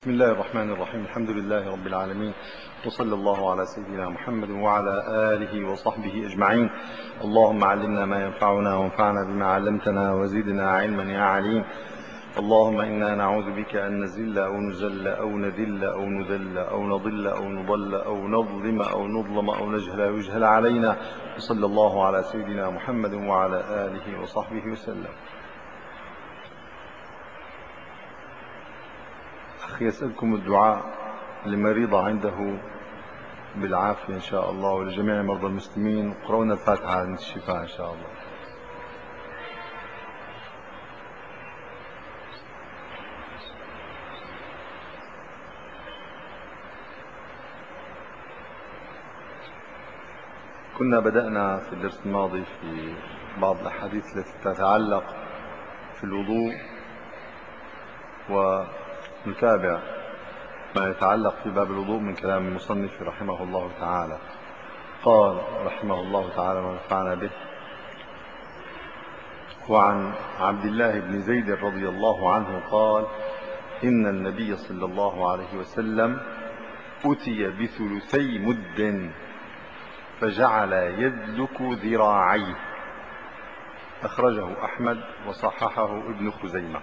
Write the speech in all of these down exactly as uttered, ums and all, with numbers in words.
بسم الله الرحمن الرحيم. الحمد لله رب العالمين، وصلى الله على سيدنا محمد وعلى آله وصحبه أجمعين. اللهم علمنا ما ينفعنا وانفعنا بما علمتنا وزدنا علما يا عليم. اللهم إنا نعوذ بك أن نزل أو نزل أو نذل أو نذل أو نضل أو نضل أو نظلم أو نظلم أو نجهل أو يجهل علينا. وصلى الله على سيدنا محمد وعلى آله وصحبه وسلم. أخي يسألكم الدعاء لمريضة عنده بالعافية إن شاء الله، ولجميع مرضى المسلمين. وقرأونا الفاتحة عند الشفاء إن شاء الله. كنا بدأنا في الدرس الماضي في بعض الأحاديث التي تتعلق في الوضوء، ونتابع ما يتعلق في باب الوضوء من كلام المصنف رحمه الله تعالى. قال رحمه الله تعالى ونفعنا به: وعن عبد الله بن زيد رضي الله عنه قال: إن النبي صلى الله عليه وسلم أتي بثلثي مد فجعل يدلك ذراعيه. أخرجه أحمد وصححه ابن خزيمة.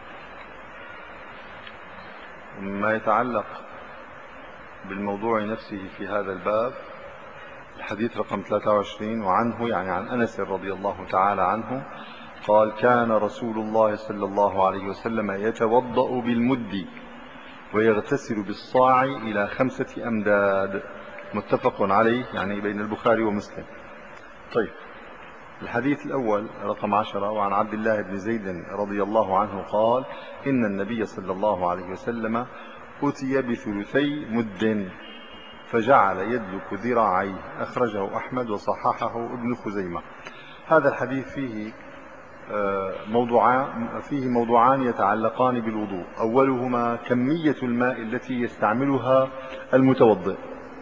ما يتعلق بالموضوع نفسه في هذا الباب الحديث رقم ثلاثة وعشرين، وعنه يعني عن أنس رضي الله تعالى عنه قال: كان رسول الله صلى الله عليه وسلم يتوضأ بالمد ويغتسل بالصاع إلى خمسة أمداد. متفق عليه، يعني بين البخاري ومسلم. طيب، الحديث الأول رقم عشرة: وعن عبد الله بن زيد رضي الله عنه قال: إن النبي صلى الله عليه وسلم أتي بثلثي مد فجعل يدلك ذراعيه. أخرجه أحمد وصححه ابن خزيمة. هذا الحديث فيه موضوعان فيه موضوعان يتعلقان بالوضوء. أولهما كمية الماء التي يستعملها المتوضئ،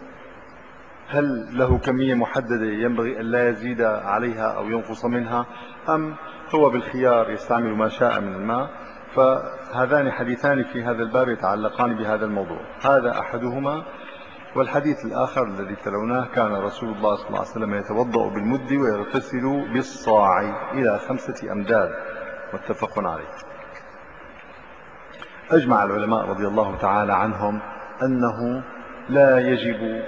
هل له كمية محددة ينبغي أن لا يزيد عليها أو ينقص منها، أم هو بالخيار يستعمل ما شاء من الماء؟ فهذان حديثان في هذا الباب يتعلقان بهذا الموضوع. هذا أحدهما. والحديث الآخر الذي تلوناه: كان رسول الله صلى الله عليه وسلم يتوضأ بالمد ويغتسل بالصاع إلى خمسة أمداد. متفق عليه. أجمع العلماء رضي الله تعالى عنهم أنه لا يجب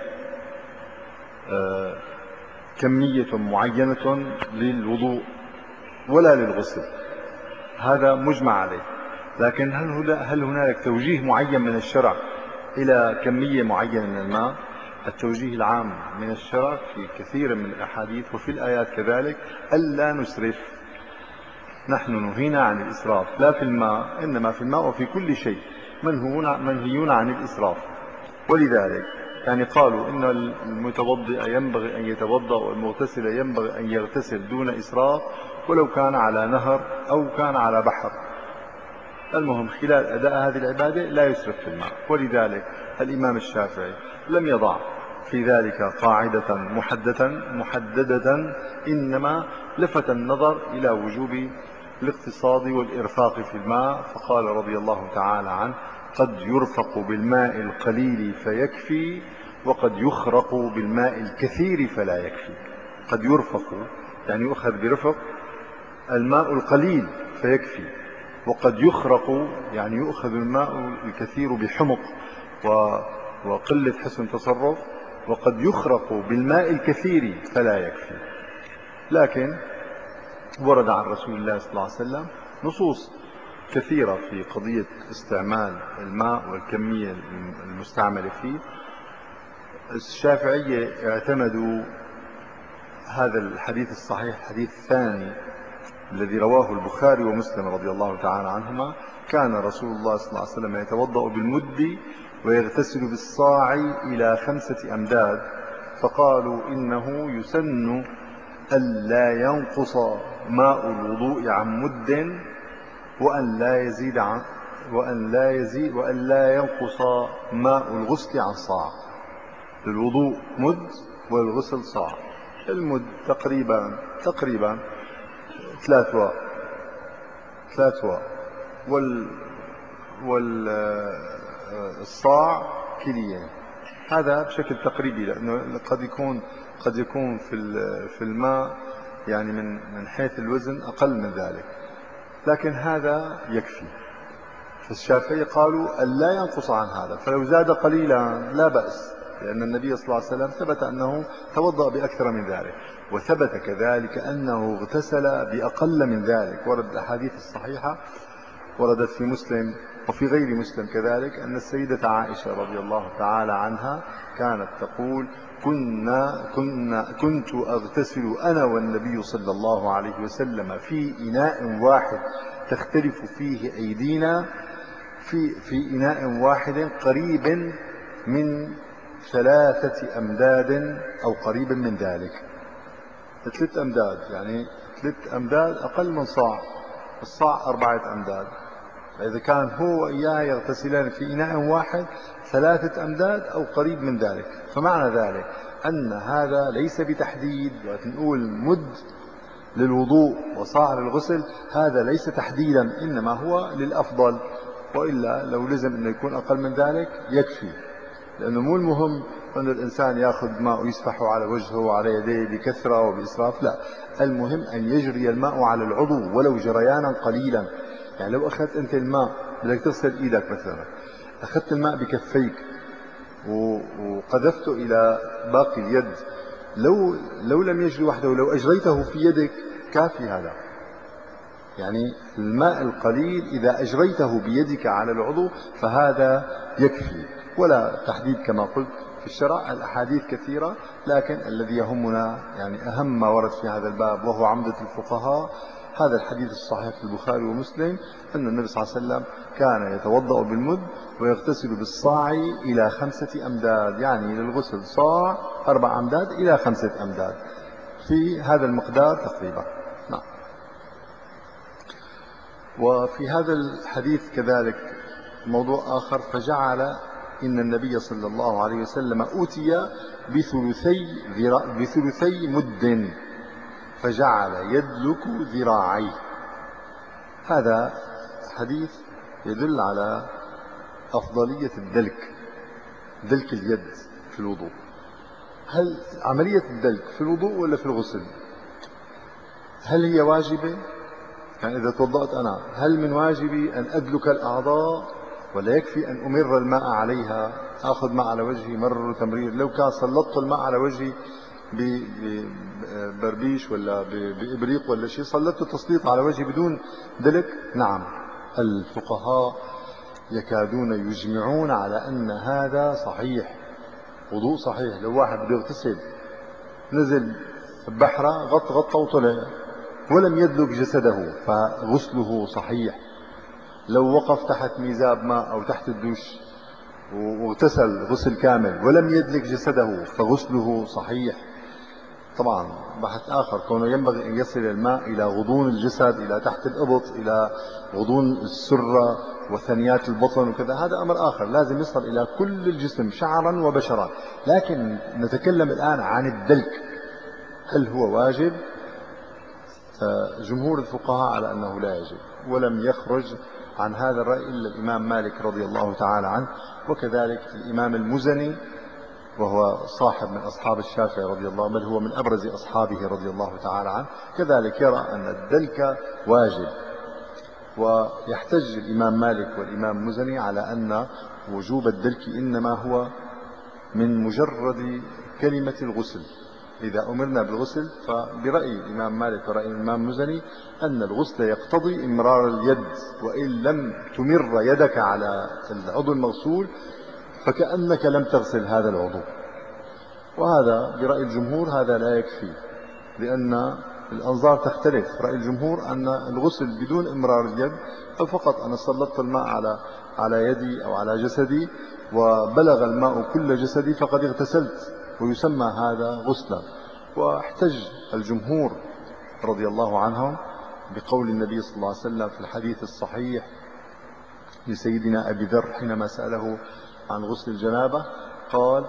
كمية معينة للوضوء ولا للغسل، هذا مجمع عليه. لكن هل هنالك توجيه معين من الشرع إلى كمية معينة من الماء؟ التوجيه العام من الشرع في كثير من الأحاديث وفي الآيات كذلك ألا نسرف. نحن نهينا عن الإسراف، لا في الماء إنما في الماء وفي كل شيء منهيون عن الإسراف. ولذلك يعني قالوا إن المتوضئ ينبغي أن يتوضأ والمغتسل ينبغي أن يغتسل دون إسراف، ولو كان على نهر أو كان على بحر. المهم خلال أداء هذه العبادة لا يسرف في الماء. ولذلك الإمام الشافعي لم يضع في ذلك قاعدة محددة محددة إنما لفت النظر إلى وجوب الاقتصاد والإرفاق في الماء، فقال رضي الله تعالى عنه: قد يرفق بالماء القليل فيكفي، وقد يخرق بالماء الكثير فلا يكفي. قد يرفق يعني يؤخذ برفق الماء القليل فيكفي، وقد يخرق يعني يؤخذ الماء الكثير بحمق وقلة حسن تصرف، وقد يخرق بالماء الكثير فلا يكفي. لكن ورد عن رسول الله صلى الله عليه وسلم نصوص كثيرة في قضية استعمال الماء والكمية المستعملة فيه. الشافعية اعتمدوا هذا الحديث الصحيح، الحديث الثاني الذي رواه البخاري ومسلم رضي الله تعالى عنهما: كان رسول الله صلى الله عليه وسلم يتوضأ بالمد ويغتسل بالصاع إلى خمسة أمداد، فقالوا إنه يسن ألا ينقص ماء الوضوء عن مد، وأن لا يزيد عن وأن لا يزيد وأن لا ينقص ماء الغسل عن صاع. للوضوء مد والغسل صاع. المد تقريبا تقريبا ثلاث واء ثلاث واء وال وال الصاع كليين. هذا بشكل تقريبي، لأنه قد يكون قد يكون في في الماء يعني من من حيث الوزن أقل من ذلك، لكن هذا يكفي. فالشافعي قالوا أن لا ينقص عن هذا، فلو زاد قليلا لا بأس، لأن النبي صلى الله عليه وسلم ثبت أنه توضأ بأكثر من ذلك، وثبت كذلك أنه اغتسل بأقل من ذلك. ورد الأحاديث الصحيحة، وردت في مسلم وفي غير مسلم كذلك، أن السيدة عائشة رضي الله تعالى عنها كانت تقول: كنا كنا كنت أغتسل أنا والنبي صلى الله عليه وسلم في إناء واحد تختلف فيه أيدينا، في في إناء واحد قريب من ثلاثة أمداد أو قريب من ذلك. ثلاث أمداد يعني ثلاث أمداد أقل من صاع، الصاع أربعة أمداد. فإذا كان هو وإياه يغتسلان في إناء واحد ثلاثة أمداد أو قريب من ذلك، فمعنى ذلك أن هذا ليس بتحديد. نقول مد للوضوء وصاع للغسل، هذا ليس تحديدا، إنما هو للأفضل، وإلا لو لزم أنه يكون أقل من ذلك يكفي. لأنه مو المهم أن الإنسان يأخذ ماء ويسفحه على وجهه وعلى يديه بكثرة وبإسراف، لا، المهم أن يجري الماء على العضو ولو جريانا قليلا. يعني لو أخذت أنت الماء بدك تغسل إيدك مثلا، أخذت الماء بكفيك وقذفته إلى باقي اليد، لو لو لم يجري وحده، لو أجريته في يدك كافي هذا. يعني الماء القليل إذا أجريته بيدك على العضو فهذا يكفي، ولا تحديد كما قلت في الشرع. الأحاديث كثيرة، لكن الذي يهمنا يعني أهم ما ورد في هذا الباب وهو عمدة الفقهاء هذا الحديث الصحيح في البخاري ومسلم، أن النبي صلى الله عليه وسلم كان يتوضأ بالمد ويغتسل بالصاع إلى خمسة أمداد، يعني للغسل صاع أربع أمداد إلى خمسة أمداد، في هذا المقدار تقريبا. نعم. وفي هذا الحديث كذلك موضوع آخر: فجعل إن النبي صلى الله عليه وسلم أوتي بثلثي, بثلثي مد فجعل يدلك ذراعيه. هذا حديث يدل على أفضلية الدلك، دلك اليد في الوضوء. هل عملية الدلك في الوضوء ولا في الغسل؟ هل هي واجبة؟ يعني إذا توضأت أنا، هل من واجبي أن أدلك الأعضاء ولا يكفي أن أمر الماء عليها، أخذ ماء على وجهي مر تمرير؟ لو كان سلطت الماء على وجهي ببربيش ولا بإبريق ولا شيء، سلطت تسليط على وجهي بدون دلك؟ نعم. الفقهاء يكادون يجمعون على أن هذا صحيح، وضوء صحيح. لو واحد بده يغتسل نزل بحرة غط غطى وطلع ولم يدلك جسده فغسله صحيح. لو وقف تحت ميزاب ماء أو تحت الدوش واغتسل غسل كامل ولم يدلك جسده فغسله صحيح. طبعا بحث آخر كونه ينبغي أن يصل الماء إلى غضون الجسد، إلى تحت الإبط، إلى غضون السرة وثنيات البطن وكذا، هذا أمر آخر، لازم يصل إلى كل الجسم شعرا وبشرا. لكن نتكلم الآن عن الدلك، هل هو واجب؟ جمهور الفقهاء على أنه لا يجب، ولم يخرج عن هذا الرأي إلا الإمام مالك رضي الله تعالى عنه، وكذلك الإمام المزني وهو صاحب من أصحاب الشافعي رضي الله، بل هو من أبرز أصحابه رضي الله تعالى عنه، كذلك يرى أن الدلك واجب. ويحتج الإمام مالك والإمام المزني على أن وجوب الدلك إنما هو من مجرد كلمة الغسل. إذا أمرنا بالغسل فبرأي الإمام مالك ورأي الإمام المزني أن الغسل يقتضي إمرار اليد، وإن لم تمر يدك على العضو المغسول فكأنك لم تغسل هذا العضو. وهذا برأي الجمهور هذا لا يكفي، لأن الأنظار تختلف. رأي الجمهور أن الغسل بدون إمرار اليد، ففقط أنا سلطت الماء على على يدي أو على جسدي وبلغ الماء كل جسدي فقد اغتسلت، ويسمى هذا غسلا. واحتج الجمهور رضي الله عنهم بقول النبي صلى الله عليه وسلم في الحديث الصحيح لسيدنا أبي ذر حينما سأله عن غسل الجنابة، قال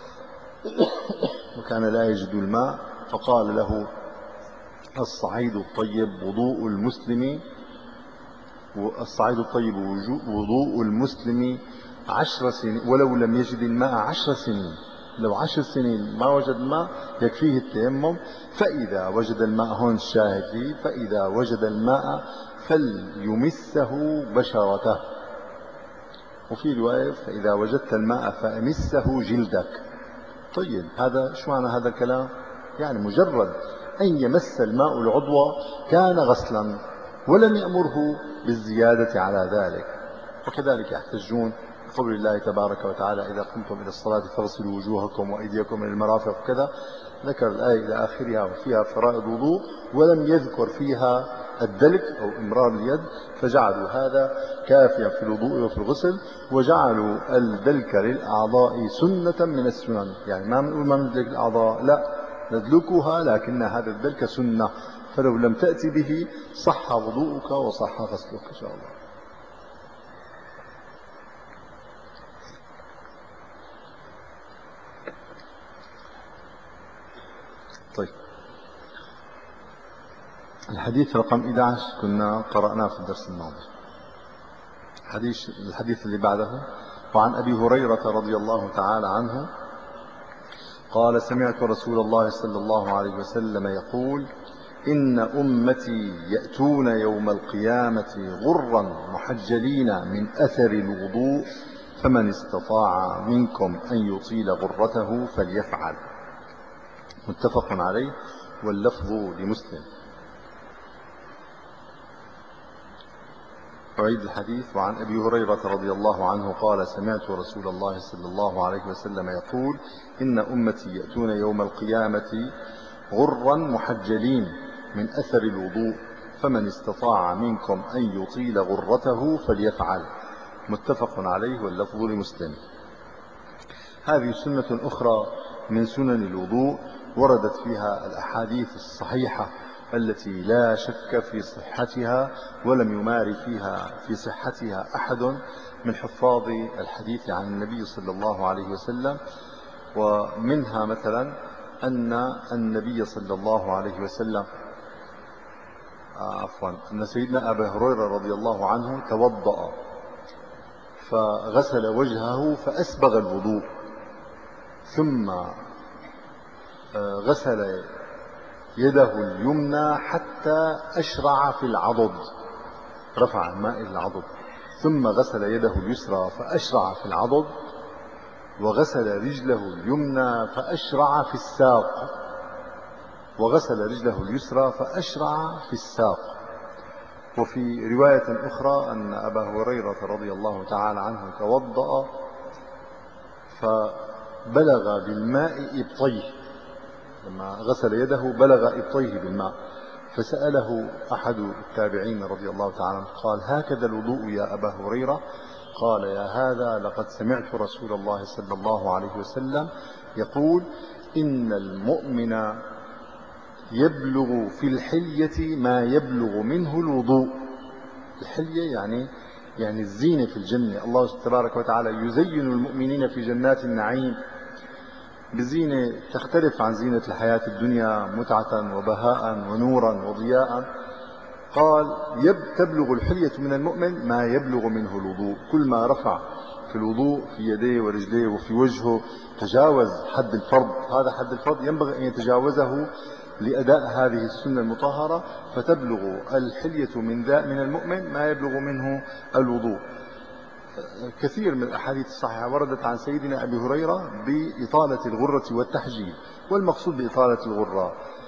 وكان لا يجد الماء فقال له: الصعيد الطيب وضوء المسلم، والصعيد الطيب وضوء المسلم عشر سنين، ولو لم يجد الماء عشر سنين، لو عشر سنين ما وجد الماء يكفيه التيمم. فإذا وجد الماء، هون الشاهد فيه، فإذا وجد الماء فليمسه بشرته. وفي رواية فإذا وجدت الماء فأمسه جلدك. طيب هذا شو معنى هذا الكلام؟ يعني مجرد أن يمس الماء العضو كان غسلا، ولم يأمره بالزيادة على ذلك. وكذلك يحتجون بقول الله تبارك وتعالى إذا قمتم إلى الصلاة فاغسلوا وجوهكم وأيديكم إلى المرافق كذا، ذكر الآية إلى آخرها وفيها فرائض وضوء ولم يذكر فيها الدلك أو إمرار اليد، فجعلوا هذا كافيا في الوضوء وفي الغسل، وجعلوا الدلك للأعضاء سنة من السنن. يعني ما بنقول ما ندلك الأعضاء، لا، ندلكها، لكن هذا الدلك سنة، فلو لم تأتي به صح وضوءك وصح غسلك إن شاء الله. طيب الحديث رقم أحد عشر كنا قرأناه في الدرس الماضي. حديث الحديث اللي بعده: وعن أبي هريرة رضي الله تعالى عنه قال: سمعت رسول الله صلى الله عليه وسلم يقول: إن أمتي يأتون يوم القيامة غرا محجلين من أثر الوضوء، فمن استطاع منكم أن يطيل غرته فليفعل. متفق عليه، واللفظ لمسلم. أعيد الحديث: وعن أبي هريرة رضي الله عنه قال: سمعت رسول الله صلى الله عليه وسلم يقول: إن أمتي يأتون يوم القيامة غرا محجلين من أثر الوضوء، فمن استطاع منكم أن يطيل غرته فليفعل. متفق عليه، واللفظ لمسلم. هذه سنة أخرى من سنن الوضوء وردت فيها الأحاديث الصحيحة التي لا شك في صحتها، ولم يماري فيها في صحتها أحد من حفاظ الحديث عن النبي صلى الله عليه وسلم. ومنها مثلا أن النبي صلى الله عليه وسلم عفوا أن سيدنا أبا هريرة رضي الله عنه توضأ فغسل وجهه فأسبغ الوضوء، ثم غسل يده اليمنى حتى أشرع في العضد، رفع الماء إلى العضد، ثم غسل يده اليسرى فأشرع في العضد، وغسل رجله اليمنى فأشرع في الساق، وغسل رجله اليسرى فأشرع في الساق. وفي رواية أخرى أن أبا هريرة رضي الله تعالى عنه توضأ فبلغ بالماء إبطيه، لما غسل يده بلغ إبطيه بالماء، فسأله أحد التابعين رضي الله تعالى عنه قال: هكذا الوضوء يا أبا هريرة؟ قال: يا هذا لقد سمعت رسول الله صلى الله عليه وسلم يقول: إن المؤمن يبلغ في الحلية ما يبلغ منه الوضوء. الحلية يعني يعني الزينة في الجنة. الله تبارك وتعالى يزين المؤمنين في جنات النعيم بزينة تختلف عن زينة الحياة الدنيا، متعة وبهاء ونورا وضياء. قال: يب تبلغ الحلية من المؤمن ما يبلغ منه الوضوء. كل ما رفع في الوضوء في يديه ورجليه وفي وجهه تجاوز حد الفرض، هذا حد الفرض ينبغي أن يتجاوزه لأداء هذه السنة المطهرة، فتبلغ الحلية من من المؤمن ما يبلغ منه الوضوء. كثير من الأحاديث الصحيحة وردت عن سيدنا أبي هريرة بإطالة الغرة والتحجيل. والمقصود بإطالة الغرة،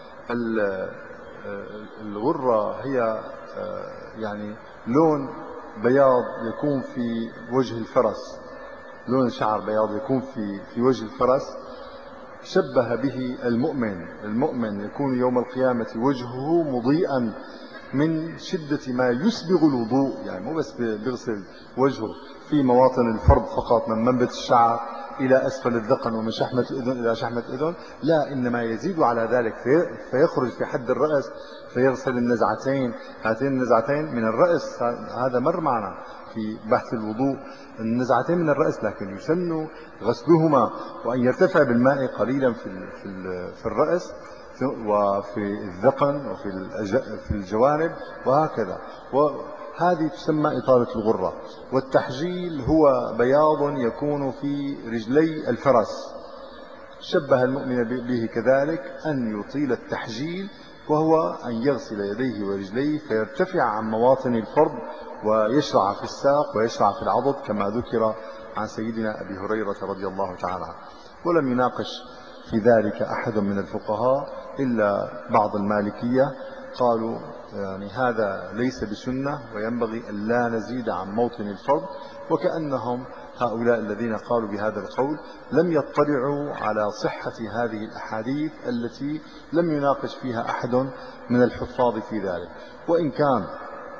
الغرة هي يعني لون بياض يكون في وجه الفرس، لون شعر بياض يكون في في وجه الفرس، شبه به المؤمن. المؤمن يكون يوم القيامة وجهه مضيئا من شدة ما يسبغ الوضوء، يعني مو بس بيغسل وجهه في مواطن الفرض فقط، من منبت الشعر إلى أسفل الذقن ومن شحمة الأذن إلى شحمة الأذن، لا، إنما يزيد على ذلك فيخرج في حد الرأس فيغسل النزعتين، هاتين النزعتين من الرأس. هذا مر معنا في بحث الوضوء، النزعتين من الرأس، لكن يسن غسلهما وأن يرتفع بالماء قليلا في في الرأس وفي الذقن وفي في الجوانب وهكذا. هذه تسمى إطالة الغرة. والتحجيل هو بياض يكون في رجلي الفرس، شبه المؤمن به كذلك أن يطيل التحجيل، وهو أن يغسل يديه ورجليه فيرتفع عن مواطن الفرض ويشرع في الساق ويشرع في العضد كما ذكر عن سيدنا أبي هريرة رضي الله تعالى عنه. ولم يناقش في ذلك أحد من الفقهاء إلا بعض المالكية، قالوا يعني هذا ليس بسنة وينبغي أن لا نزيد عن موطن الفرض، وكأنهم هؤلاء الذين قالوا بهذا القول لم يطلعوا على صحة هذه الأحاديث التي لم يناقش فيها أحد من الحفاظ في ذلك. وإن كان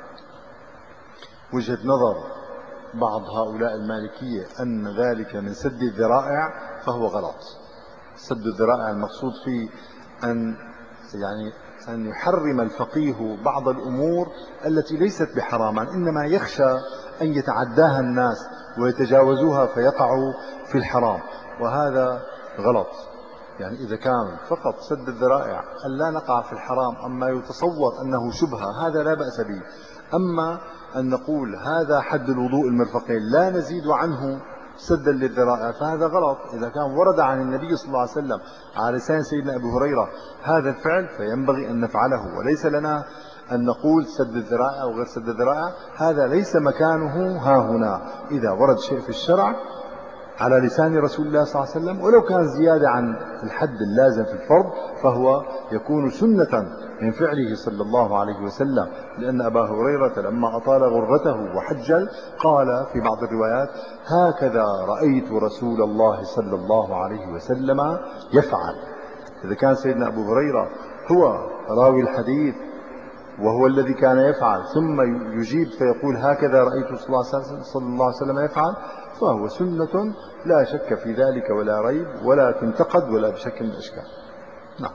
وجهة نظر بعض هؤلاء المالكية أن ذلك من سد الذرائع فهو غلط. سد الذرائع المقصود فيه أن يعني أن يحرم الفقيه بعض الأمور التي ليست بحراما، إنما يخشى أن يتعداها الناس ويتجاوزوها فيقعوا في الحرام، وهذا غلط. يعني إذا كان فقط سد الذرائع أن لا نقع في الحرام، أما يتصور أنه شبهة هذا لا بأس به. أما أن نقول هذا حد الوضوء المرفقين لا نزيد عنه سدا للذرائع فهذا غلط. إذا كان ورد عن النبي صلى الله عليه وسلم على لسان سيدنا أبي هريرة هذا الفعل فينبغي أن نفعله، وليس لنا أن نقول سد الذرائع وغير سد الذرائع، هذا ليس مكانه ها هنا. إذا ورد شيء في الشرع على لسان رسول الله صلى الله عليه وسلم ولو كان زيادة عن الحد اللازم في الفرض فهو يكون سنة من فعله صلى الله عليه وسلم، لأن أبا هريرة لما أطال غرته وحجل قال في بعض الروايات هكذا رأيت رسول الله صلى الله عليه وسلم يفعل. إذا كان سيدنا أبو هريرة هو راوي الحديث وهو الذي كان يفعل ثم يجيب فيقول هكذا رأيت صلى الله عليه وسلم يفعل فهو سنة لا شك في ذلك ولا ريب ولا تنتقد ولا بشكل من الأشكال. نعم.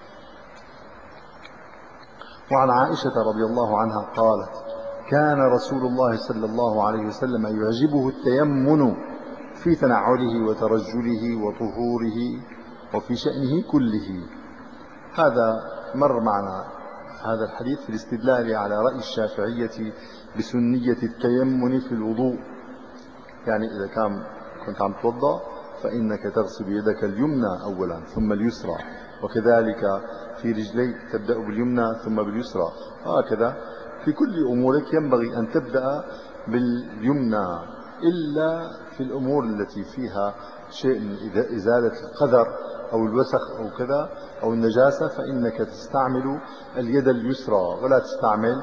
وعن عائشة رضي الله عنها قالت كان رسول الله صلى الله عليه وسلم يعجبه التيمن في تنعله وترجله وطهوره وفي شأنه كله. هذا مر معنا هذا الحديث في الاستدلال على رأي الشافعية بسنية التيمن في الوضوء. يعني إذا كان كنت عم توضأ فإنك تغسل يدك اليمنى أولا ثم اليسرى، وكذلك في رجليك تبدأ باليمنى ثم باليسرى، هكذا في كل أمورك ينبغي أن تبدأ باليمنى، إلا في الأمور التي فيها شيء من إزالة القذر أو الوسخ أو كذا أو النجاسة فإنك تستعمل اليد اليسرى ولا تستعمل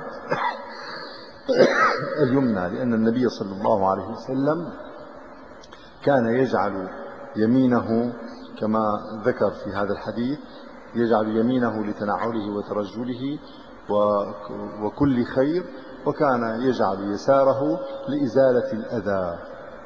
اليمنى، لأن النبي صلى الله عليه وسلم كان يجعل يمينه كما ذكر في هذا الحديث يجعل يمينه لتنعله وترجله وكل خير، وكان يجعل يساره لإزالة الأذى.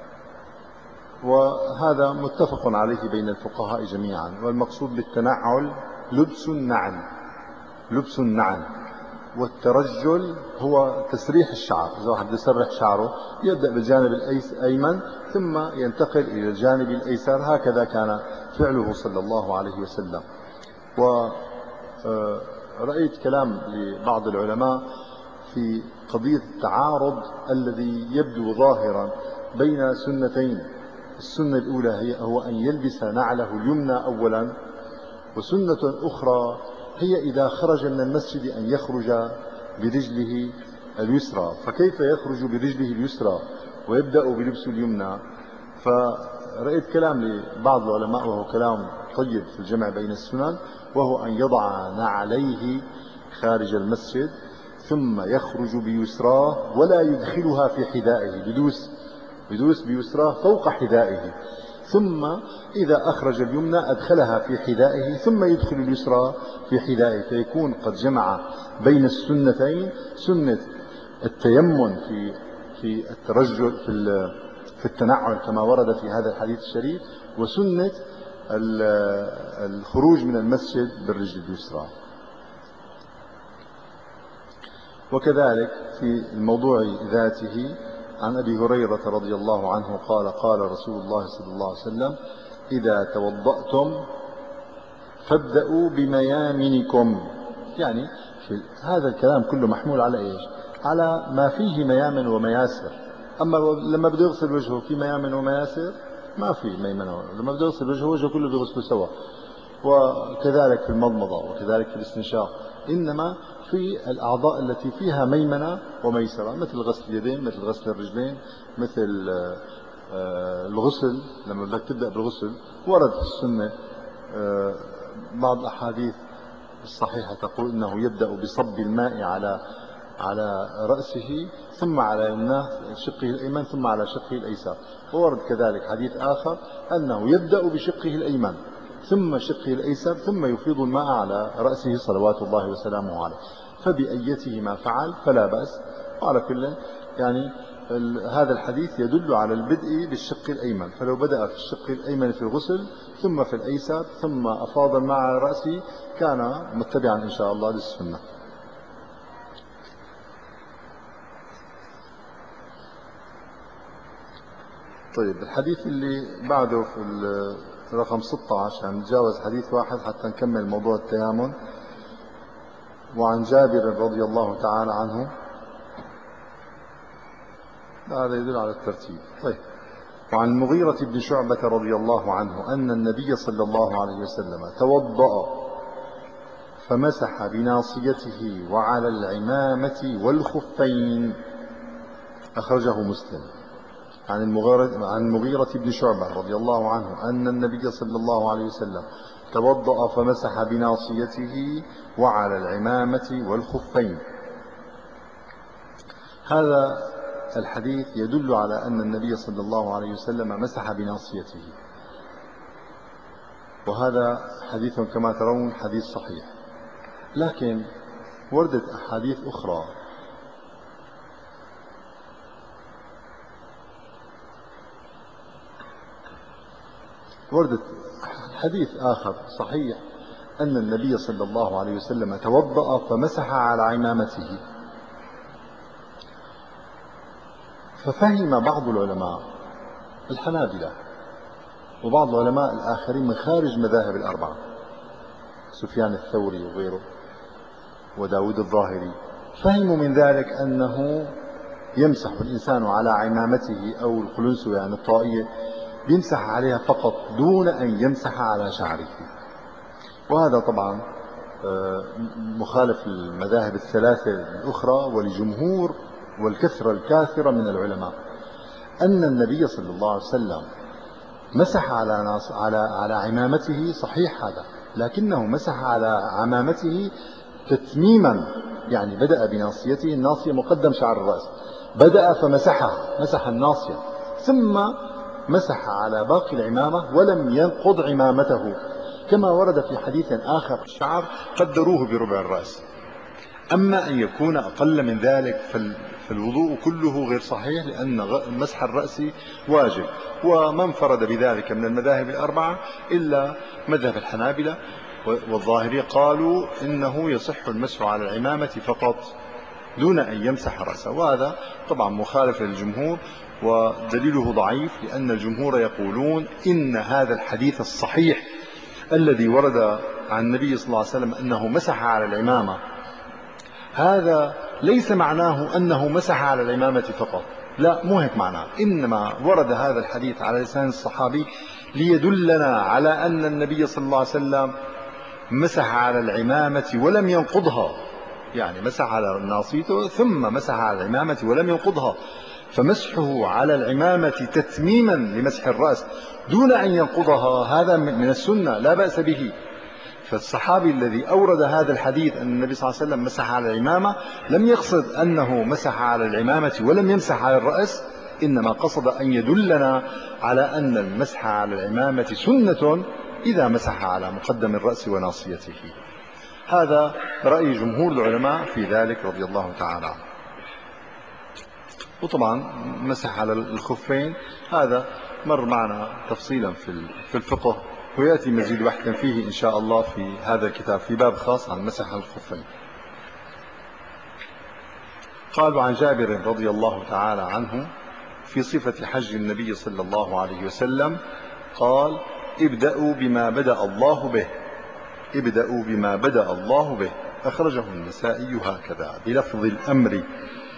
وهذا متفق عليه بين الفقهاء جميعا. والمقصود بالتنعل لبس النعل لبس النعل والترجل هو تسريح الشعر. إذا واحد يسرح شعره يبدأ بالجانب الأيمن ثم ينتقل إلى الجانب الأيسر، هكذا كان فعله صلى الله عليه وسلم. ورأيت كلام لبعض العلماء في قضية التعارض الذي يبدو ظاهرا بين سنتين. السنة الأولى هي هو أن يلبس نعله اليمنى أولا، وسنة أخرى هي إذا خرج من المسجد أن يخرج برجله اليسرى. فكيف يخرج برجله اليسرى ويبدأ بلبس اليمنى؟ فرأيت كلام لبعض العلماء وهو كلام طيب في الجمع بين السنن، وهو أن يضع نعليه خارج المسجد ثم يخرج بيسراه ولا يدخلها في حذائه، بدوس بدوس بيسراه فوق حذائه، ثم إذا أخرج اليمنى أدخلها في حذائه ثم يدخل اليسرى في حذائه، فيكون قد جمع بين السنتين، سنة التيمن في في الترجل في في التنعل كما ورد في هذا الحديث الشريف، وسنة الخروج من المسجد بالرجل اليسرى. وكذلك في الموضوع ذاته عن أبي هريرة رضي الله عنه قال قال رسول الله صلى الله عليه وسلم إذا توضأتم فابدأوا بميامنكم. يعني هذا الكلام كله محمول على إيش؟ على ما فيه ميامن ومياسر. أما لما بده يغسل وجهه في ميامن ومياسر ما في ميمنة، لما بده يغسل وجهه وجهه كله بيغسله سوا، وكذلك في المضمضة وكذلك في الاستنشاق. إنما في الأعضاء التي فيها ميمنة وميسرة مثل غسل اليدين، مثل غسل الرجلين، مثل الغسل. لما بدك تبدأ بالغسل ورد في السنة بعض الأحاديث الصحيحة تقول إنه يبدأ بصب الماء على على رأسه ثم على يمناه شقه الأيمن ثم على شقه الأيسر. وورد كذلك حديث آخر أنه يبدأ بشقه الأيمن ثم شقه الأيسر ثم يفيض الماء على رأسه صلوات الله وسلامه عليه. فبأيتهما فعل فلا بأس. وعلى كل يعني هذا الحديث يدل على البدء بالشق الأيمن، فلو بدأ في الشق الأيمن في الغسل ثم في الأيسر ثم أفاض الماء على رأسه كان متبعا إن شاء الله للسنة. طيب الحديث اللي بعده في رقم ستة عشر، يعني نتجاوز حديث واحد حتى نكمل موضوع التيامن. وعن جابر رضي الله تعالى عنه، هذا يدل على الترتيب. طيب وعن المغيرة بن شعبة رضي الله عنه أن النبي صلى الله عليه وسلم توضأ فمسح بناصيته وعلى العمامة والخفين، أخرجه مسلم. عن المغيرة, عن المغيرة بن شعبة رضي الله عنه أن النبي صلى الله عليه وسلم توضأ فمسح بناصيته وعلى العمامة والخفين. هذا الحديث يدل على أن النبي صلى الله عليه وسلم مسح بناصيته، وهذا حديث كما ترون حديث صحيح. لكن وردت أحاديث أخرى وردت حديث آخر صحيح أن النبي صلى الله عليه وسلم توضأ فمسح على عمامته. ففهم بعض العلماء الحنابلة وبعض العلماء الآخرين من خارج مذاهب الأربعة، سفيان الثوري وغيره وداود الظاهري، فهموا من ذلك أنه يمسح الإنسان على عمامته أو القلنسوة يعني الطائية، يمسح عليها فقط دون أن يمسح على شعره. وهذا طبعا مخالف المذاهب الثلاثة الأخرى ولجمهور والكثرة الكاثرة من العلماء. أن النبي صلى الله عليه وسلم مسح على على على عمامته صحيح هذا، لكنه مسح على عمامته تتميما، يعني بدأ بناصيته، الناصية مقدم شعر الرأس، بدأ فمسحها مسح الناصية ثم مسح على باقي العمامة ولم ينقض عمامته، كما ورد في حديث آخر الشعر قدروه بربع الرأس. أما أن يكون أقل من ذلك فالوضوء كله غير صحيح، لأن مسح الرأس واجب. ومن فرد بذلك من المذاهب الأربعة إلا مذهب الحنابلة والظاهرية قالوا إنه يصح المسح على العمامة فقط دون أن يمسح رأسه، وهذا طبعا مخالف للجمهور ودليله ضعيف، لأن الجمهور يقولون إن هذا الحديث الصحيح الذي ورد عن النبي صلى الله عليه وسلم أنه مسح على العمامة، هذا ليس معناه أنه مسح على العمامة فقط، لا مو هيك معناه. إنما ورد هذا الحديث على لسان الصحابي ليدلنا على أن النبي صلى الله عليه وسلم مسح على العمامة ولم ينقضها، يعني مسح على ناصيته ثم مسح على العمامة ولم ينقضها، فمسحه على العمامة تتميما لمسح الرأس دون أن ينقضها هذا من السنة لا بأس به. فالصحابي الذي أورد هذا الحديث أن النبي صلى الله عليه وسلم مسح على العمامة لم يقصد أنه مسح على العمامة ولم يمسح على الرأس، إنما قصد أن يدلنا على أن المسح على العمامة سنة إذا مسح على مقدم الرأس وناصيته. هذا رأي جمهور العلماء في ذلك رضي الله تعالى عنه. وطبعا مسح على الخفين هذا مر معنا تفصيلا في الفقه، ويأتي مزيد بحثا فيه إن شاء الله في هذا الكتاب في باب خاص عن مسح على الخفين. قالوا عن جابر رضي الله تعالى عنه في صفة حج النبي صلى الله عليه وسلم قال: ابدأوا بما بدأ الله به ابدأوا بما بدأ الله به، أخرجه النسائي هكذا بلفظ الأمر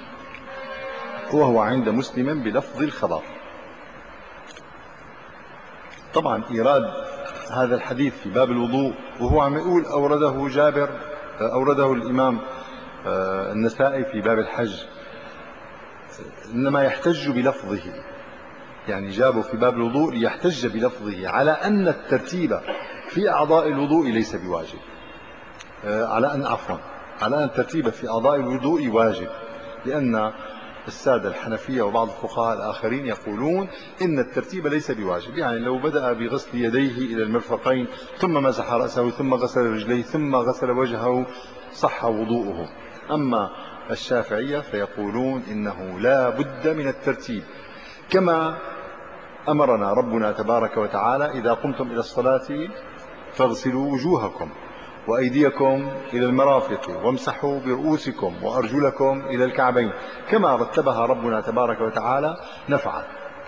وهو عند مسلم بلفظ الخبر. طبعا إيراد هذا الحديث في باب الوضوء وهو عم يقول أورده جابر، أورده الإمام النسائي في باب الحج، إنما يحتج بلفظه، يعني جابه في باب الوضوء ليحتج بلفظه على أن الترتيب في أعضاء الوضوء ليس بواجب، على أن عفوا على أن الترتيب في أعضاء الوضوء واجب، لأن السادة الحنفية وبعض الفقهاء الآخرين يقولون إن الترتيب ليس بواجب، يعني لو بدأ بغسل يديه إلى المرفقين ثم مسح رأسه ثم غسل رجليه ثم غسل وجهه صح وضوءه. أما الشافعية فيقولون إنه لا بد من الترتيب، كما أمرنا ربنا تبارك وتعالى إذا قمتم إلى الصلاة فاغسلوا وجوهكم وأيديكم إلى المرافق وامسحوا برؤوسكم وأرجلكم إلى الكعبين، كما رتبها ربنا تبارك وتعالى نفعل.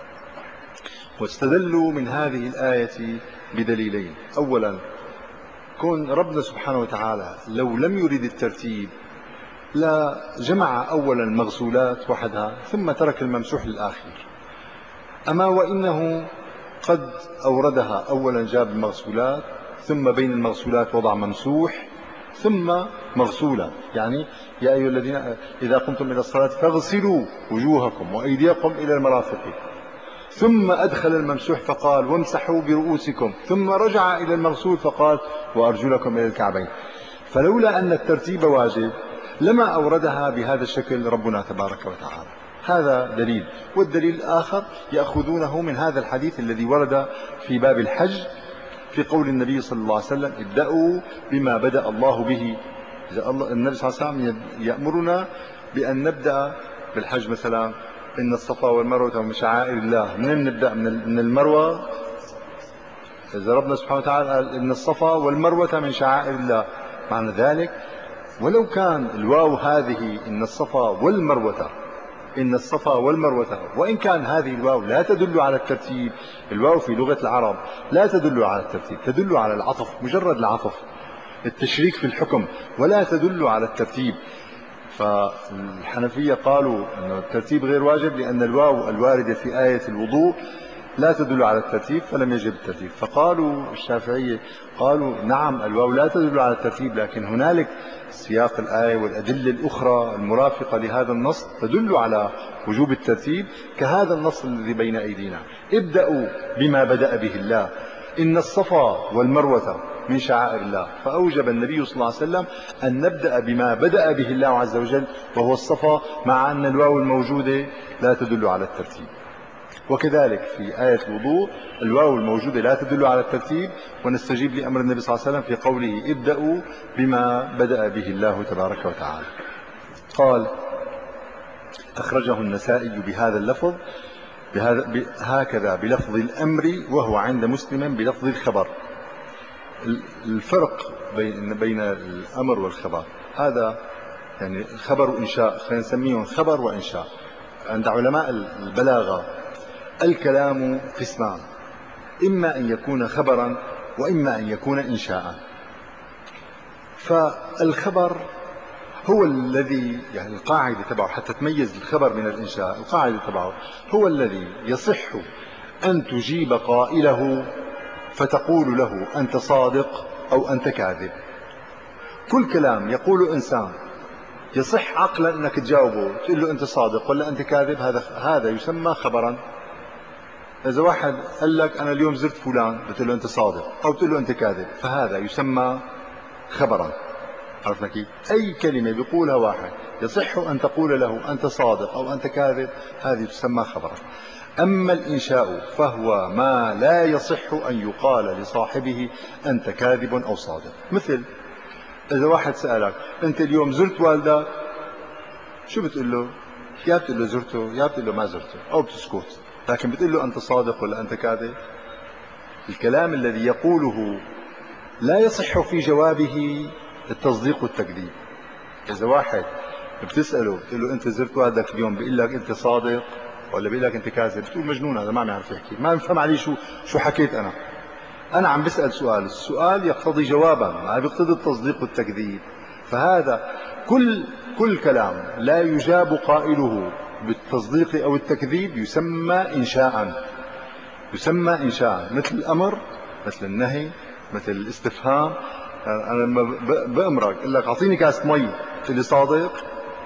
واستدلوا من هذه الآية بدليلين: أولا كون ربنا سبحانه وتعالى لو لم يرد الترتيب لا جمع أولا المغسولات وحدها ثم ترك الممسوح للآخر، أما وإنه قد أوردها أولا جاب المغسولات ثم بين المغسولات وضع ممسوح ثم مغسولا، يعني يا أيها الذين إذا قمتم إلى الصلاة فاغسلوا وجوهكم وأيديكم إلى المرافق، ثم أدخل الممسوح فقال وامسحوا برؤوسكم، ثم رجع إلى المغسول فقال وأرجلكم إلى الكعبين. فلولا أن الترتيب واجب لما أوردها بهذا الشكل ربنا تبارك وتعالى. هذا دليل. والدليل الآخر يأخذونه من هذا الحديث الذي ورد في باب الحج في قول النبي صلى الله عليه وسلم ابدأوا بما بدأ الله به. النبي صلى الله عليه وسلم يأمرنا بأن نبدأ بالحج، مثلا إن الصفا والمروة من شعائر الله، من نبدأ من المروة، إذا ربنا سبحانه وتعالى قال إن الصفا والمروة من شعائر الله، معنى ذلك ولو كان الواو هذه إن الصفا والمروة إن الصفا والمروة، وإن كان هذه الواو لا تدل على الترتيب، الواو في لغة العرب لا تدل على الترتيب، تدل على العطف، مجرد العطف، التشريك في الحكم، ولا تدل على الترتيب. فالحنفية قالوا أن الترتيب غير واجب لأن الواو الواردة في آية الوضوء لا تدل على الترتيب فلم يجب الترتيب. فقالوا الشافعية قالوا نعم الواو لا تدل على الترتيب، لكن هنالك سياق الآية والأدلة الأخرى المرافقة لهذا النص تدل على وجوب الترتيب، كهذا النص الذي بين أيدينا ابدأوا بما بدأ به الله، إن الصفا والمروة من شعائر الله، فأوجب النبي صلى الله عليه وسلم أن نبدأ بما بدأ به الله عز وجل وهو الصفا، مع أن الواو الموجودة لا تدل على الترتيب. وكذلك في آية الوضوء الواو الموجودة لا تدل على الترتيب، ونستجيب لأمر النبي صلى الله عليه وسلم في قوله ابدأوا بما بدأ به الله تبارك وتعالى. قال أخرجه النسائي بهذا اللفظ بهذا هكذا بلفظ الأمر وهو عند مسلم بلفظ الخبر. الفرق بين بين الأمر والخبر هذا يعني الخبر وإنشاء، خلينا نسميهم خبر وإنشاء. عند علماء البلاغة الكلام قسمان، إما أن يكون خبرا وإما أن يكون إنشاء. فالخبر هو الذي يعني القاعدة تبعه حتى تميز الخبر من الإنشاء، القاعدة تبعه هو الذي يصح أن تجيب قائله فتقول له أنت صادق أو أنت كاذب. كل كلام يقول إنسان يصح عقلا أنك تجاوبه تقول له أنت صادق ولا أنت كاذب، هذا هذا يسمى خبرا. إذا واحد قال لك أنا اليوم زرت فلان بتقول له أنت صادق أو بتقول له أنت كاذب، فهذا يسمى خبرا. عرفنا كيف؟ أي كلمة بيقولها واحد يصح أن تقول له أنت صادق أو أنت كاذب، هذه تسمى خبرا. أما الإنشاء فهو ما لا يصح أن يقال لصاحبه أنت كاذب أو صادق. مثل إذا واحد سألك أنت اليوم زرت والدك، شو بتقول له؟ يا بتقول له زرته يا بتقول له ما زرته أو بتسكت، لكن بتقول له أنت صادق ولا أنت كاذب. الكلام الذي يقوله لا يصح في جوابه التصديق والتكذيب. إذا واحد بتسأله بتقول له أنت زرت والدك اليوم، بيقول لك أنت صادق ولا بيقول لك أنت كاذب، بتقول مجنون هذا ما عم يعرف يحكي، ما بفهم عليه شو شو حكيت أنا. أنا عم بسأل سؤال، السؤال يقتضي جوابا، ما بيقتضي التصديق والتكذيب. فهذا كل كل كلام لا يجاب قائله بالتصديق أو التكذيب يسمى إنشاء، يسمى إنشاء، مثل الأمر، مثل النهي، مثل الاستفهام. أنا لما بأمرك أقول لك أعطيني كاس مي، تقول لي صادق.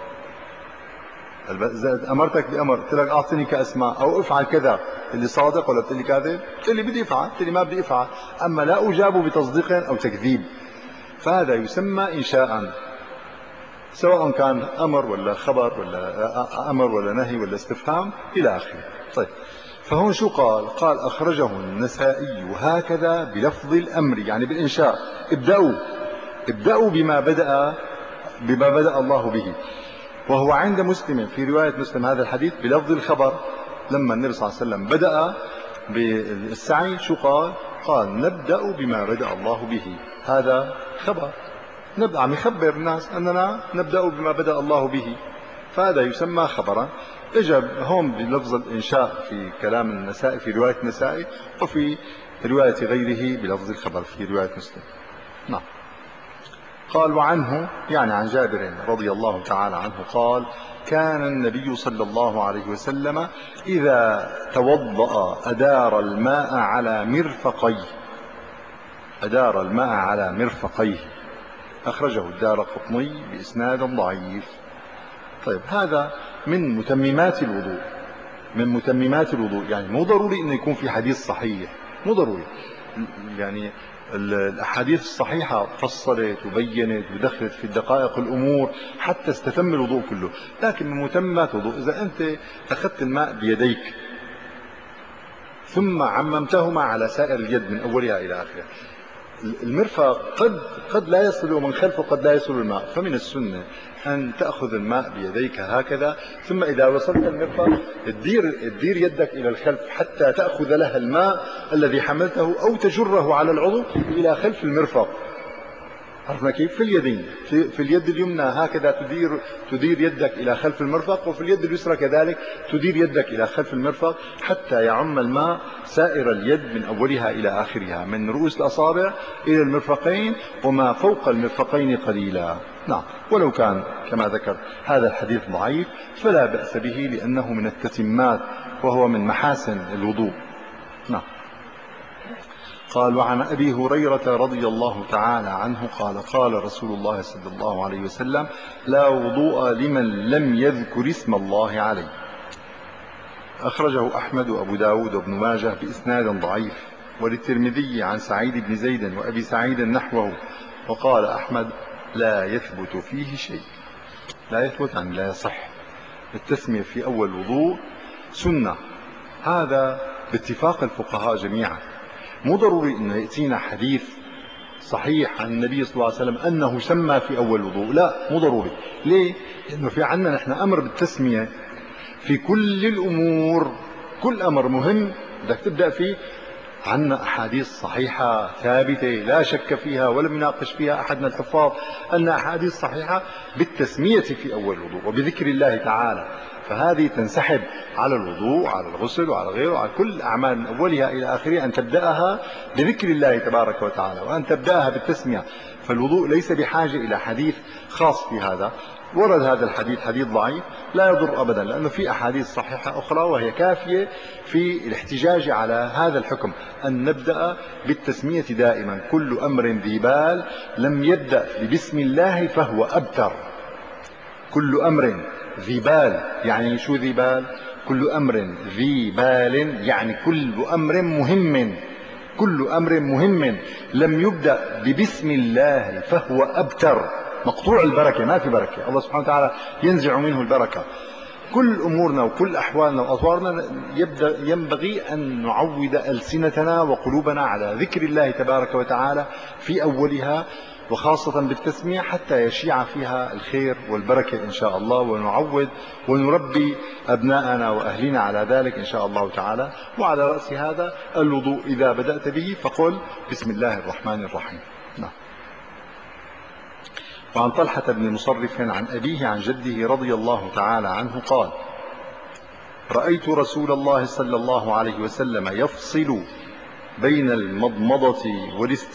أمرتك بأمر، قلت لك أعطيني كاس ماء أو افعل كذا، تقول لي صادق ولا بتقول لي كاذب؟ تقول لي بدي افعل، تقول لي ما بدي افعل. أما لا أجاب بتصديق أو تكذيب، فهذا يسمى إنشاء، سواء كان أمر ولا خبر ولا أمر ولا نهي ولا استفهام إلى آخره. طيب، فهون شو قال؟ قال أخرجه النسائي هكذا بلفظ الأمر، يعني بالإنشاء. ابدأوا ابدأوا بما بدأ بما بدأ الله به. وهو عند مسلم في رواية مسلم هذا الحديث بلفظ الخبر. لما النبي صلى الله عليه وسلم بدأ بالسعي شو قال؟ قال نبدأ بما بدأ الله به. هذا خبر، نبدأ عم يخبر الناس أننا نبدأ بما بدأ الله به، فهذا يسمى خبرا. اجى هون بلفظ الإنشاء في كلام النسائي في رواية النسائي، وفي رواية غيره بلفظ الخبر في رواية مسلم. نعم. قال وعنه، يعني عن جابر رضي الله تعالى عنه قال كان النبي صلى الله عليه وسلم إذا توضأ أدار الماء على مرفقيه، أدار الماء على مرفقيه. أخرجه الدارقطني بإسناد ضعيف. طيب، هذا من متممات الوضوء، من متممات الوضوء. يعني مو ضروري انه يكون في حديث صحيح، مو ضروري. يعني الاحاديث الصحيحه فصلت وبينت ودخلت في دقائق الامور حتى استتم الوضوء كله. لكن من متممات الوضوء اذا انت اخذت الماء بيديك ثم عممتهما على سائر اليد من اولها الى اخرها، المرفق قد قد لا يصل ومن خلفه قد لا يصل الماء، فمن السنة أن تأخذ الماء بيديك هكذا، ثم إذا وصلت المرفق تدير تدير يدك إلى الخلف حتى تأخذ لها الماء الذي حملته أو تجره على العضو إلى خلف المرفق. عرفنا كيف؟ في اليدين، في, في اليد اليمنى هكذا تدير تدير يدك إلى خلف المرفق، وفي اليد اليسرى كذلك تدير يدك إلى خلف المرفق حتى يعم الماء سائر اليد من أولها إلى آخرها، من رؤوس الأصابع إلى المرفقين وما فوق المرفقين قليلا. نعم، ولو كان كما ذكر هذا الحديث ضعيف فلا بأس به، لأنه من التتمات وهو من محاسن الوضوء. نعم. قال وعن أبي هريرة رضي الله تعالى عنه قال قال رسول الله صلى الله عليه وسلم لا وضوء لمن لم يذكر اسم الله عليه. أخرجه أحمد وأبو داود وابن ماجه بإسناد ضعيف، وللترمذي عن سعيد بن زيد وأبي سعيد نحوه. وقال أحمد لا يثبت فيه شيء، لا يثبت عن لا يصح. التسمية في أول وضوء سنة، هذا باتفاق الفقهاء جميعا. مو ضروري انه يأتينا حديث صحيح عن النبي صلى الله عليه وسلم انه سمى في اول وضوء، لا مو ضروري. ليه؟ لانه في عندنا نحن امر بالتسمية في كل الامور، كل امر مهم بدك تبدأ فيه عندنا احاديث صحيحة ثابتة لا شك فيها ولم يناقش فيها احد من الحفاظ، ان احاديث صحيحة بالتسمية في اول الوضوء وبذكر الله تعالى، فهذه تنسحب على الوضوء على الغسل وعلى غيره وعلى كل الأعمال من أولها إلى آخرها، أن تبدأها بذكر الله تبارك وتعالى وأن تبدأها بالتسمية. فالوضوء ليس بحاجة إلى حديث خاص في هذا. ورد هذا الحديث حديث ضعيف لا يضر أبدا، لأنه في أحاديث صحيحة أخرى وهي كافية في الاحتجاج على هذا الحكم، أن نبدأ بالتسمية دائما. كل أمر ذي بال لم يبدأ ببسم الله فهو أبتر. كل أمر ذي بال، يعني شو ذي بال؟ كل أمر ذي بال يعني كل أمر مهم، كل أمر مهم لم يبدأ ببسم الله فهو أبتر، مقطوع البركة، ما في بركة، الله سبحانه وتعالى ينزع منه البركة. كل أمورنا وكل أحوالنا وأطوارنا يبدأ ينبغي أن نعود ألسنتنا وقلوبنا على ذكر الله تبارك وتعالى في أولها، وخاصة بالتسمية، حتى يشيع فيها الخير والبركة إن شاء الله، ونعود ونربي أبناءنا وأهلنا على ذلك إن شاء الله تعالى. وعلى رأس هذا الوضوء إذا بدأت به فقل بسم الله الرحمن الرحيم. نعم. وعن طلحة بن مصرف عن أبيه عن جده رضي الله تعالى عنه قال رأيت رسول الله صلى الله عليه وسلم يفصل بين المضمضة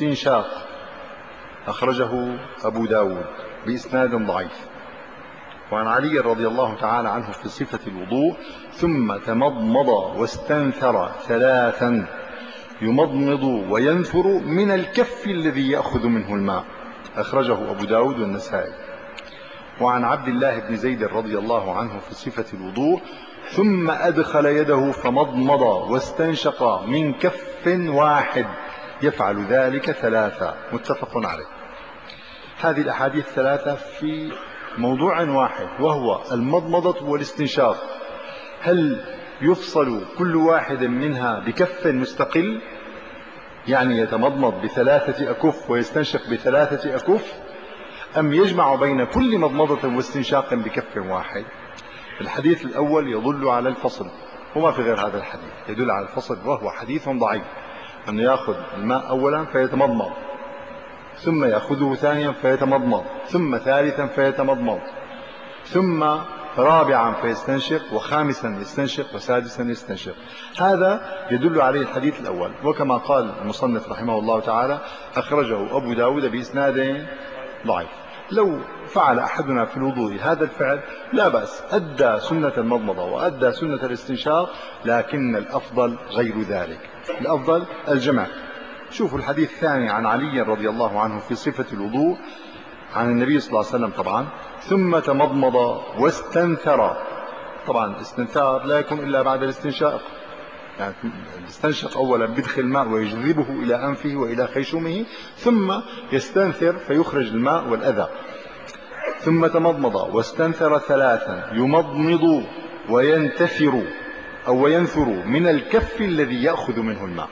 والاستنشاق. أخرجه أبو داود بإسناد ضعيف. وعن علي رضي الله تعالى عنه في صفة الوضوء: ثم تمضمض واستنثر ثلاثا يمضمض وينثر من الكف الذي يأخذ منه الماء، أخرجه أبو داود والنسائي. وعن عبد الله بن زيد رضي الله عنه في صفة الوضوء: ثم أدخل يده فمضمض واستنشق من كف واحد يفعل ذلك ثلاثة، متفق عليه. هذه الأحاديث ثلاثة في موضوع واحد، وهو المضمضة والاستنشاق. هل يفصل كل واحد منها بكف مستقل، يعني يتمضمض بثلاثة أكف ويستنشق بثلاثة أكف، أم يجمع بين كل مضمضة واستنشاق بكف واحد؟ الحديث الأول يدل على الفصل، وما في غير هذا الحديث يدل على الفصل، وهو حديث ضعيف، أنه يأخذ الماء أولا فيتمضمض، ثم يأخذه ثانيا فيتمضمض، ثم ثالثا فيتمضمض، ثم رابعا فيستنشق، وخامسا يستنشق، وسادسا يستنشق. هذا يدل عليه الحديث الأول. وكما قال المصنف رحمه الله تعالى: أخرجه أبو داود بإسناد ضعيف. لو فعل أحدنا في الوضوء هذا الفعل لا بأس، أدى سنة المضمضة وأدى سنة الاستنشاق، لكن الأفضل غير ذلك، الأفضل الجمع. شوفوا الحديث الثاني عن علي رضي الله عنه في صفة الوضوء عن النبي صلى الله عليه وسلم طبعا: ثم تمضمض واستنثر. طبعا الاستنثار لا يكون إلا بعد الاستنشاق، يعني يستنشق أولا بدخل الماء ويجذبه إلى أنفه وإلى خيشومه، ثم يستنثر فيخرج الماء والأذى. ثم تمضمض واستنثر ثلاثا يمضمض وينتثر أو وينثر من الكف الذي يأخذ منه الماء،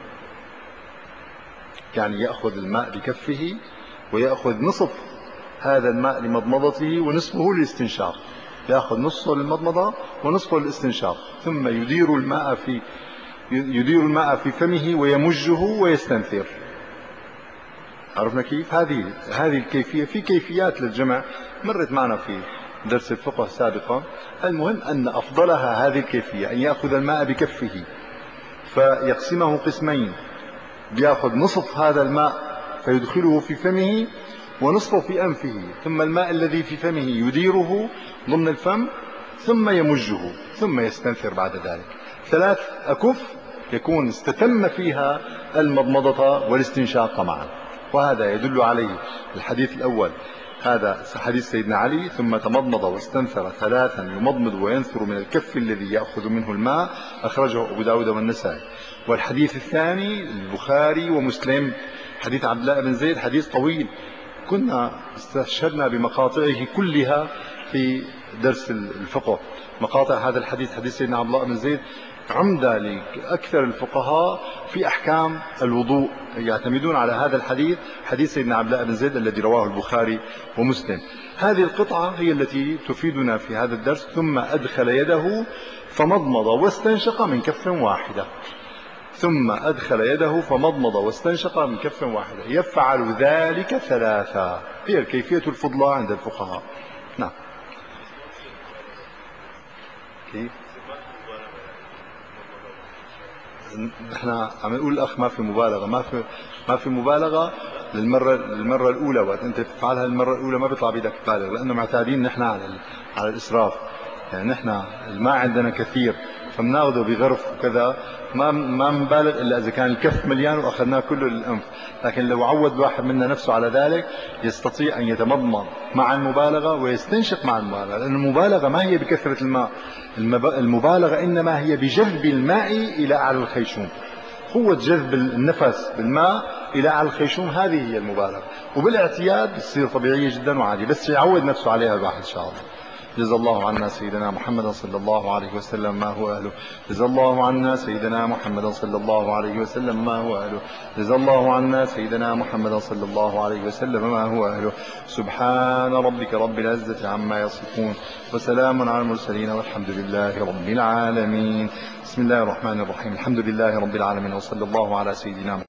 يعني يأخذ الماء بكفه ويأخذ نصف هذا الماء لمضمضته ونصفه للاستنشاق، يأخذ نصفه للمضمضة ونصفه للاستنشاق، ثم يدير الماء في يدير الماء في فمه ويمجه ويستنثر. عرفنا كيف؟ هذه هذه الكيفية. في كيفيات للجمع مرت معنا في درس الفقه سابقا. المهم أن أفضلها هذه الكيفية، أن يأخذ الماء بكفه فيقسمه قسمين، بيأخذ نصف هذا الماء فيدخله في فمه ونصفه في أنفه، ثم الماء الذي في فمه يديره ضمن الفم ثم يمجه، ثم يستنثر بعد ذلك. ثلاث أكف يكون استتم فيها المضمضة والاستنشاق معا. وهذا يدل عليه الحديث الأول، هذا حديث سيدنا علي: ثم تمضمض واستنثر ثلاثا يمضمض وينثر من الكف الذي يأخذ منه الماء، أخرجه أبو داود والنسائي. والحديث الثاني البخاري ومسلم، حديث عبد الله بن زيد، حديث طويل كنا استشهدنا بمقاطعه كلها في درس الفقه. مقاطع هذا الحديث، حديث سيدنا عبد الله بن زيد، عمدة لأكثر الفقهاء في أحكام الوضوء، يعتمدون على هذا الحديث، حديث سيدنا عبد الله بن زيد الذي رواه البخاري ومسلم. هذه القطعة هي التي تفيدنا في هذا الدرس: ثم أدخل يده فمضمض واستنشق من كف واحدة. ثم أدخل يده فمضمض واستنشق من كف واحدة يفعل ذلك ثلاثة. هي الكيفية الفضلى عند الفقهاء. نعم. كيف؟ نحن عم نقول الأخ ما في مبالغة، ما في ما في مبالغة للمرة المرة الأولى. وقت أنت تفعلها المرة الأولى ما بيطلع بيدك تبالغ، لأنه معتادين نحن على على الإسراف. يعني نحن الماء عندنا كثير فبناخذه بغرف وكذا، ما ما نبالغ الا اذا كان الكف مليان واخذناه كله للانف. لكن لو عود واحد منا نفسه على ذلك يستطيع ان يتمضمض مع المبالغه ويستنشق مع المبالغه، لان المبالغه ما هي بكثره الماء، المبالغه انما هي بجذب الماء الى اعلى الخيشوم، قوه جذب النفس بالماء الى اعلى الخيشوم، هذه هي المبالغه. وبالاعتياد بتصير طبيعيه جدا وعادي، بس يعود نفسه عليها الواحد ان شاء الله. جزا الله عنا سيدنا محمد صلى الله عليه وسلم ما هو أهله. جزا الله عنا سيدنا محمد صلى الله عليه وسلم ما هو أهله. جزا الله عنا سيدنا محمد صلى الله عليه وسلم ما هو أهله. سبحان ربك رب العزة عما يصفون، وسلام على المرسلين، والحمد لله رب العالمين. بسم الله الرحمن الرحيم. الحمد لله رب العالمين، وصلى الله على سيدنا محمد.